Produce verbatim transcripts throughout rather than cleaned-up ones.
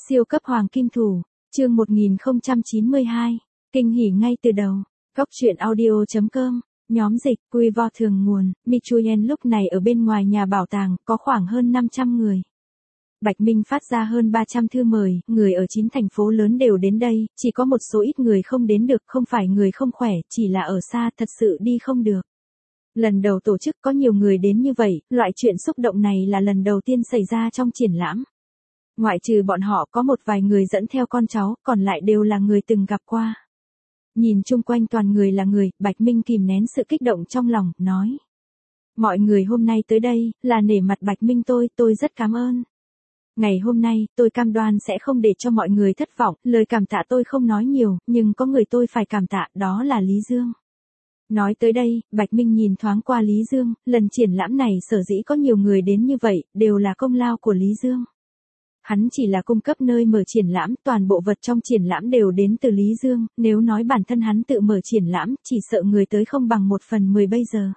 Siêu cấp hoàng kim thủ, chương một nghìn không trăm chín mươi hai, kinh hỉ ngay từ đầu. Cóc truyện audio chấm com, nhóm dịch, quy vo thường nguồn, Michuyen lúc này ở bên ngoài nhà bảo tàng, có khoảng hơn năm trăm người. Bạch Minh phát ra hơn ba trăm thư mời, người ở chín thành phố lớn đều đến đây, chỉ có một số ít người không đến được, không phải người không khỏe, chỉ là ở xa, thật sự đi không được. Lần đầu tổ chức có nhiều người đến như vậy, loại chuyện xúc động này là lần đầu tiên xảy ra trong triển lãm. Ngoại trừ bọn họ có một vài người dẫn theo con cháu, còn lại đều là người từng gặp qua. Nhìn chung quanh toàn người là người, Bạch Minh kìm nén sự kích động trong lòng, nói. Mọi người hôm nay tới đây, là nể mặt Bạch Minh tôi, tôi rất cảm ơn. Ngày hôm nay, tôi cam đoan sẽ không để cho mọi người thất vọng, lời cảm tạ tôi không nói nhiều, nhưng có người tôi phải cảm tạ, đó là Lý Dương. Nói tới đây, Bạch Minh nhìn thoáng qua Lý Dương, lần triển lãm này sở dĩ có nhiều người đến như vậy, đều là công lao của Lý Dương. Hắn chỉ là cung cấp nơi mở triển lãm, toàn bộ vật trong triển lãm đều đến từ Lý Dương, nếu nói bản thân hắn tự mở triển lãm, chỉ sợ người tới không bằng một phần mười bây giờ.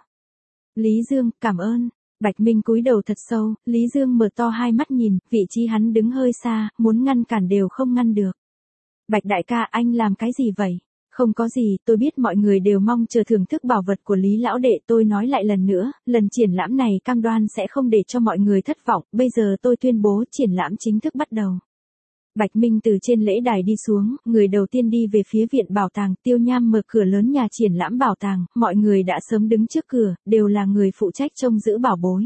Lý Dương, cảm ơn. Bạch Minh cúi đầu thật sâu, Lý Dương mở to hai mắt nhìn, vị trí hắn đứng hơi xa, muốn ngăn cản đều không ngăn được. Bạch đại ca, anh làm cái gì vậy? Không có gì, tôi biết mọi người đều mong chờ thưởng thức bảo vật của Lý lão đệ, tôi nói lại lần nữa, lần triển lãm này cam đoan sẽ không để cho mọi người thất vọng, bây giờ tôi tuyên bố triển lãm chính thức bắt đầu. Bạch Minh từ trên lễ đài đi xuống, người đầu tiên đi về phía viện bảo tàng, Tiêu Nham mở cửa lớn nhà triển lãm bảo tàng, mọi người đã sớm đứng trước cửa, đều là người phụ trách trông giữ bảo bối.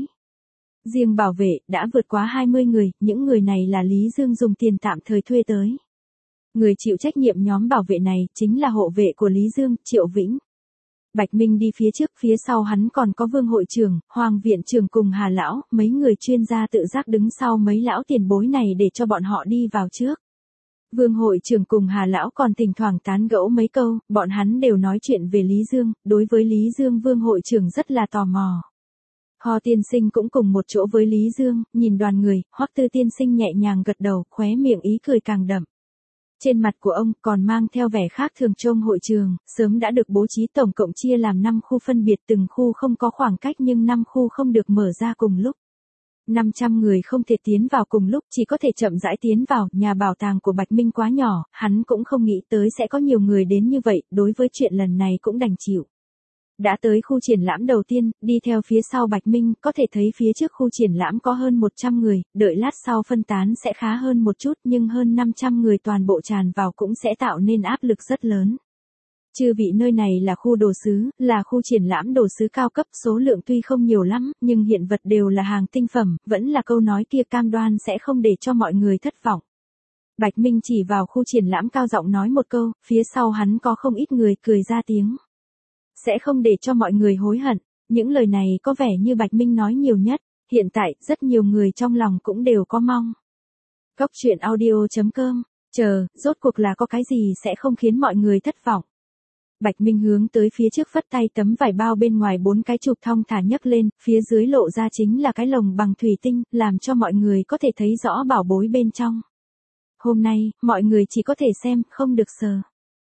Riêng bảo vệ, đã vượt quá hai mươi người, những người này là Lý Dương dùng tiền tạm thời thuê tới. Người chịu trách nhiệm nhóm bảo vệ này, chính là hộ vệ của Lý Dương, Triệu Vĩnh. Bạch Minh đi phía trước, phía sau hắn còn có Vương hội trưởng, Hoàng viện trưởng cùng Hà lão, mấy người chuyên gia tự giác đứng sau mấy lão tiền bối này để cho bọn họ đi vào trước. Vương hội trưởng cùng Hà lão còn thỉnh thoảng tán gẫu mấy câu, bọn hắn đều nói chuyện về Lý Dương, đối với Lý Dương Vương hội trưởng rất là tò mò. Ho tiên sinh cũng cùng một chỗ với Lý Dương, nhìn đoàn người, Hoắc Tư tiên sinh nhẹ nhàng gật đầu, khóe miệng ý cười càng đậm. Trên mặt của ông còn mang theo vẻ khác thường trông hội trường, sớm đã được bố trí tổng cộng chia làm năm khu phân biệt, từng khu không có khoảng cách nhưng năm khu không được mở ra cùng lúc. năm trăm người không thể tiến vào cùng lúc, chỉ có thể chậm rãi tiến vào, nhà bảo tàng của Bạch Minh quá nhỏ, hắn cũng không nghĩ tới sẽ có nhiều người đến như vậy, đối với chuyện lần này cũng đành chịu. Đã tới khu triển lãm đầu tiên, đi theo phía sau Bạch Minh, có thể thấy phía trước khu triển lãm có hơn một trăm người, đợi lát sau phân tán sẽ khá hơn một chút, nhưng hơn năm trăm người toàn bộ tràn vào cũng sẽ tạo nên áp lực rất lớn. Chư vị, nơi này là khu đồ sứ, là khu triển lãm đồ sứ cao cấp, số lượng tuy không nhiều lắm, nhưng hiện vật đều là hàng tinh phẩm, vẫn là câu nói kia, cam đoan sẽ không để cho mọi người thất vọng. Bạch Minh chỉ vào khu triển lãm cao giọng nói một câu, phía sau hắn có không ít người cười ra tiếng. Sẽ không để cho mọi người hối hận, những lời này có vẻ như Bạch Minh nói nhiều nhất, hiện tại rất nhiều người trong lòng cũng đều có mong. Cóc truyện audio chấm com, chờ, rốt cuộc là có cái gì sẽ không khiến mọi người thất vọng. Bạch Minh hướng tới phía trước phất tay, tấm vải bao bên ngoài bốn cái chụp thong thả nhấc lên, phía dưới lộ ra chính là cái lồng bằng thủy tinh, làm cho mọi người có thể thấy rõ bảo bối bên trong. Hôm nay, mọi người chỉ có thể xem, không được sờ.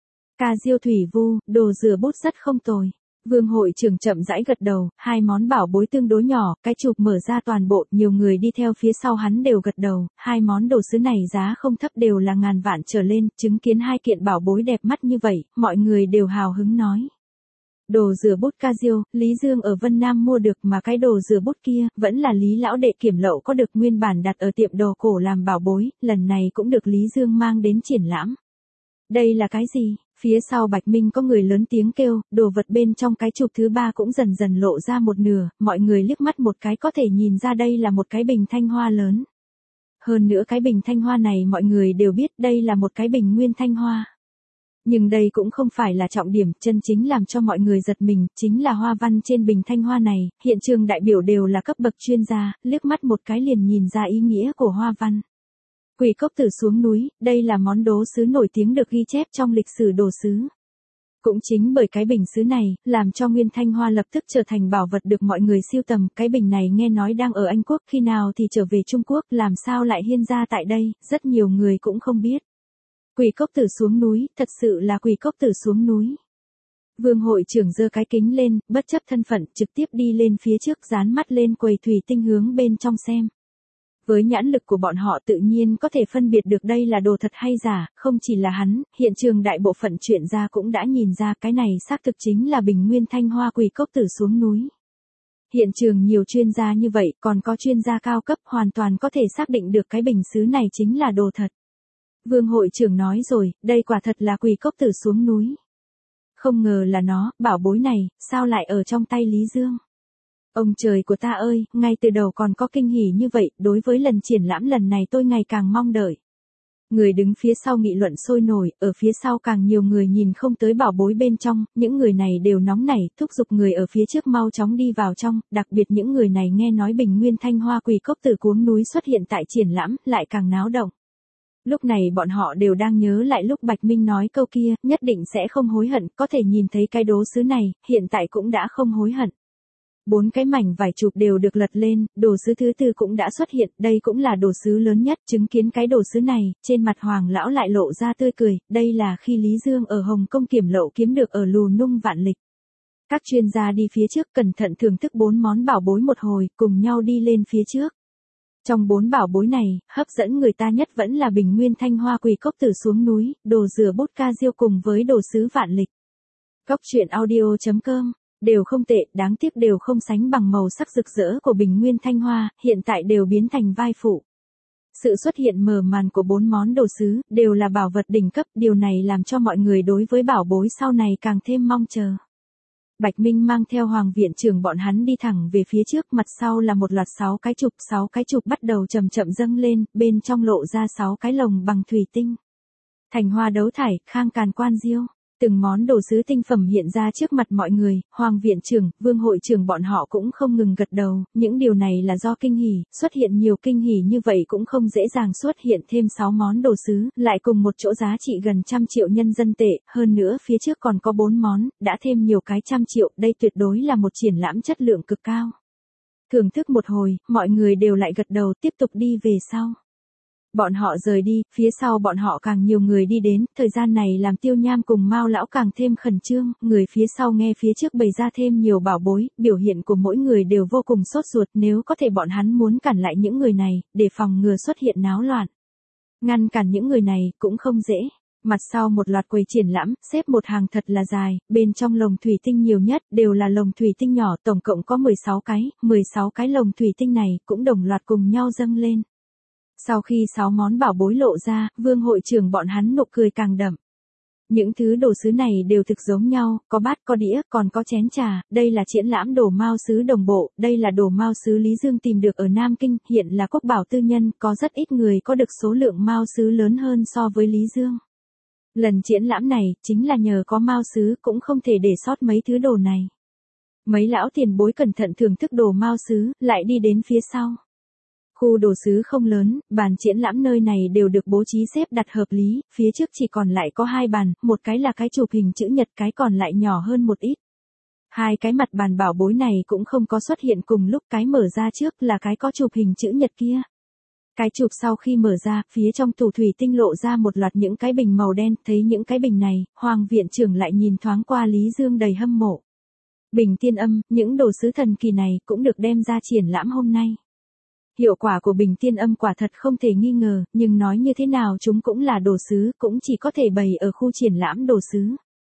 Ca diêu thủy vu, đồ rửa bút rất không tồi. Vương hội trưởng chậm rãi gật đầu, hai món bảo bối tương đối nhỏ, cái chụp mở ra toàn bộ, nhiều người đi theo phía sau hắn đều gật đầu, hai món đồ sứ này giá không thấp, đều là ngàn vạn trở lên, chứng kiến hai kiện bảo bối đẹp mắt như vậy, mọi người đều hào hứng nói. Đồ rửa bút Ca diêu, Lý Dương ở Vân Nam mua được, mà cái đồ rửa bút kia, vẫn là Lý lão đệ kiểm lậu có được, nguyên bản đặt ở tiệm đồ cổ làm bảo bối, lần này cũng được Lý Dương mang đến triển lãm. Đây là cái gì? Phía sau Bạch Minh có người lớn tiếng kêu, đồ vật bên trong cái chụp thứ ba cũng dần dần lộ ra một nửa, mọi người liếc mắt một cái có thể nhìn ra đây là một cái bình thanh hoa lớn. Hơn nữa cái bình thanh hoa này mọi người đều biết đây là một cái bình nguyên thanh hoa. Nhưng đây cũng không phải là trọng điểm, chân chính làm cho mọi người giật mình, chính là hoa văn trên bình thanh hoa này, hiện trường đại biểu đều là cấp bậc chuyên gia, liếc mắt một cái liền nhìn ra ý nghĩa của hoa văn. Quỷ cốc tử xuống núi, đây là món đồ sứ nổi tiếng được ghi chép trong lịch sử đồ sứ. Cũng chính bởi cái bình sứ này, làm cho Nguyên Thanh Hoa lập tức trở thành bảo vật được mọi người sưu tầm, cái bình này nghe nói đang ở Anh Quốc, khi nào thì trở về Trung Quốc, làm sao lại hiên ra tại đây, rất nhiều người cũng không biết. Quỷ cốc tử xuống núi, thật sự là quỷ cốc tử xuống núi. Vương hội trưởng giơ cái kính lên, bất chấp thân phận, trực tiếp đi lên phía trước, dán mắt lên quầy thủy tinh hướng bên trong xem. Với nhãn lực của bọn họ tự nhiên có thể phân biệt được đây là đồ thật hay giả, không chỉ là hắn, hiện trường đại bộ phận chuyện gia cũng đã nhìn ra cái này xác thực chính là bình nguyên thanh hoa quỳ cốc tử xuống núi. Hiện trường nhiều chuyên gia như vậy, còn có chuyên gia cao cấp hoàn toàn có thể xác định được cái bình sứ này chính là đồ thật. Vương hội trưởng nói rồi, đây quả thật là quỳ cốc tử xuống núi. Không ngờ là nó, bảo bối này, sao lại ở trong tay Lý Dương? Ông trời của ta ơi, ngay từ đầu còn có kinh hỉ như vậy, đối với lần triển lãm lần này tôi ngày càng mong đợi. Người đứng phía sau nghị luận sôi nổi, ở phía sau càng nhiều người nhìn không tới bảo bối bên trong, những người này đều nóng nảy, thúc giục người ở phía trước mau chóng đi vào trong, đặc biệt những người này nghe nói bình nguyên thanh hoa quỳ cốc tử cuống núi xuất hiện tại triển lãm, lại càng náo động. Lúc này bọn họ đều đang nhớ lại lúc Bạch Minh nói câu kia, nhất định sẽ không hối hận, có thể nhìn thấy cái đố sứ này, hiện tại cũng đã không hối hận. Bốn cái mảnh vải chụp đều được lật lên, đồ sứ thứ tư cũng đã xuất hiện, đây cũng là đồ sứ lớn nhất, chứng kiến cái đồ sứ này, trên mặt Hoàng lão lại lộ ra tươi cười, đây là khi Lý Dương ở Hồng Kông kiểm lậu kiếm được ở Lù Nung Vạn Lịch. Các chuyên gia đi phía trước cẩn thận thưởng thức bốn món bảo bối một hồi, cùng nhau đi lên phía trước. Trong bốn bảo bối này, hấp dẫn người ta nhất vẫn là bình nguyên thanh hoa quỳ cốc tử xuống núi, đồ rửa bút ca diêu cùng với đồ sứ Vạn Lịch. Cốc truyện audio chấm com đều không tệ, đáng tiếc đều không sánh bằng màu sắc rực rỡ của bình nguyên thanh hoa, hiện tại đều biến thành vai phụ. Sự xuất hiện mờ màn của bốn món đồ sứ, đều là bảo vật đỉnh cấp, điều này làm cho mọi người đối với bảo bối sau này càng thêm mong chờ. Bạch Minh mang theo Hoàng viện trưởng bọn hắn đi thẳng về phía trước, mặt sau là một loạt sáu cái chụp, sáu cái chụp bắt đầu chậm chậm dâng lên, bên trong lộ ra sáu cái lồng bằng thủy tinh. Thành hoa đấu thải, khang càn quan diêu. Từng món đồ sứ tinh phẩm hiện ra trước mặt mọi người, Hoàng viện trưởng, Vương hội trưởng bọn họ cũng không ngừng gật đầu, những điều này là do kinh hỉ, xuất hiện nhiều kinh hỉ như vậy cũng không dễ dàng xuất hiện thêm sáu món đồ sứ, lại cùng một chỗ giá trị gần trăm triệu nhân dân tệ, hơn nữa phía trước còn có bốn món, đã thêm nhiều cái trăm triệu, đây tuyệt đối là một triển lãm chất lượng cực cao. Thưởng thức một hồi, mọi người đều lại gật đầu tiếp tục đi về sau. Bọn họ rời đi, phía sau bọn họ càng nhiều người đi đến, thời gian này làm Tiêu Nham cùng Mao lão càng thêm khẩn trương, người phía sau nghe phía trước bày ra thêm nhiều bảo bối, biểu hiện của mỗi người đều vô cùng sốt ruột, nếu có thể bọn hắn muốn cản lại những người này, để phòng ngừa xuất hiện náo loạn. Ngăn cản những người này cũng không dễ. Mặt sau một loạt quầy triển lãm, xếp một hàng thật là dài, bên trong lồng thủy tinh nhiều nhất, đều là lồng thủy tinh nhỏ, tổng cộng có mười sáu cái, mười sáu cái lồng thủy tinh này, cũng đồng loạt cùng nhau dâng lên. Sau khi sáu món bảo bối lộ ra, Vương hội trưởng bọn hắn nụ cười càng đậm. Những thứ đồ sứ này đều thực giống nhau, có bát có đĩa, còn có chén trà, đây là triển lãm đồ mao sứ đồng bộ, đây là đồ mao sứ Lý Dương tìm được ở Nam Kinh, hiện là quốc bảo tư nhân, có rất ít người có được số lượng mao sứ lớn hơn so với Lý Dương. Lần triển lãm này, chính là nhờ có mao sứ cũng không thể để sót mấy thứ đồ này. Mấy lão tiền bối cẩn thận thưởng thức đồ mao sứ, lại đi đến phía sau. Khu đồ sứ không lớn, bàn triển lãm nơi này đều được bố trí xếp đặt hợp lý, phía trước chỉ còn lại có hai bàn, một cái là cái chụp hình chữ nhật, cái còn lại nhỏ hơn một ít. Hai cái mặt bàn bảo bối này cũng không có xuất hiện cùng lúc, cái mở ra trước là cái có chụp hình chữ nhật kia. Cái chụp sau khi mở ra, phía trong tủ thủy tinh lộ ra một loạt những cái bình màu đen, thấy những cái bình này, Hoàng viện trưởng lại nhìn thoáng qua Lý Dương đầy hâm mộ. Bình tiên âm, những đồ sứ thần kỳ này cũng được đem ra triển lãm hôm nay. Hiệu quả của bình tiên âm quả thật không thể nghi ngờ, nhưng nói như thế nào chúng cũng là đồ sứ, cũng chỉ có thể bày ở khu triển lãm đồ sứ.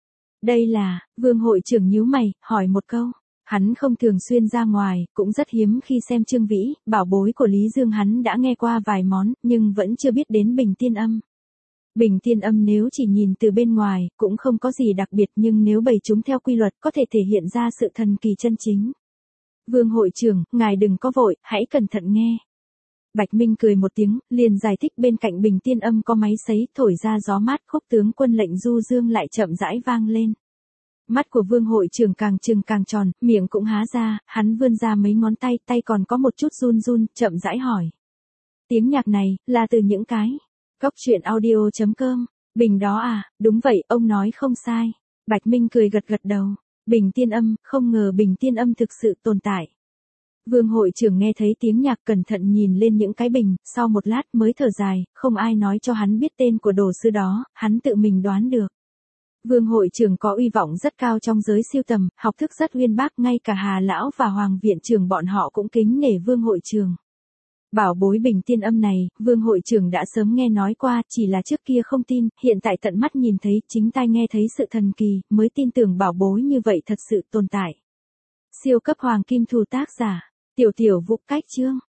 Đây là, Vương hội trưởng nhíu mày, hỏi một câu. Hắn không thường xuyên ra ngoài, cũng rất hiếm khi xem Trương Vĩ, bảo bối của Lý Dương hắn đã nghe qua vài món, nhưng vẫn chưa biết đến bình tiên âm. Bình tiên âm nếu chỉ nhìn từ bên ngoài, cũng không có gì đặc biệt, nhưng nếu bày chúng theo quy luật có thể thể hiện ra sự thần kỳ chân chính. Vương hội trưởng, ngài đừng có vội, hãy cẩn thận nghe. Bạch Minh cười một tiếng, liền giải thích bên cạnh bình tiên âm có máy sấy, thổi ra gió mát, khúc tướng quân lệnh du dương lại chậm rãi vang lên. Mắt của Vương hội trưởng càng trừng càng tròn, miệng cũng há ra, hắn vươn ra mấy ngón tay, tay còn có một chút run run, chậm rãi hỏi. Tiếng nhạc này, là từ những cái. Cốc truyện audio chấm com, bình đó à, đúng vậy, ông nói không sai. Bạch Minh cười gật gật đầu. Bình tiên âm, không ngờ bình tiên âm thực sự tồn tại. Vương hội trưởng nghe thấy tiếng nhạc cẩn thận nhìn lên những cái bình, sau một lát mới thở dài, không ai nói cho hắn biết tên của đồ sứ đó, hắn tự mình đoán được. Vương hội trưởng có uy vọng rất cao trong giới siêu tầm, học thức rất uyên bác, ngay cả Hà lão và Hoàng viện trưởng bọn họ cũng kính nể Vương hội trưởng. Bảo bối bình tiên âm này, Vương hội trưởng đã sớm nghe nói qua, chỉ là trước kia không tin, hiện tại tận mắt nhìn thấy, chính tai nghe thấy sự thần kỳ, mới tin tưởng bảo bối như vậy thật sự tồn tại. Siêu cấp hoàng kim thù tác giả, Tiểu Tiểu Vũ cách chương.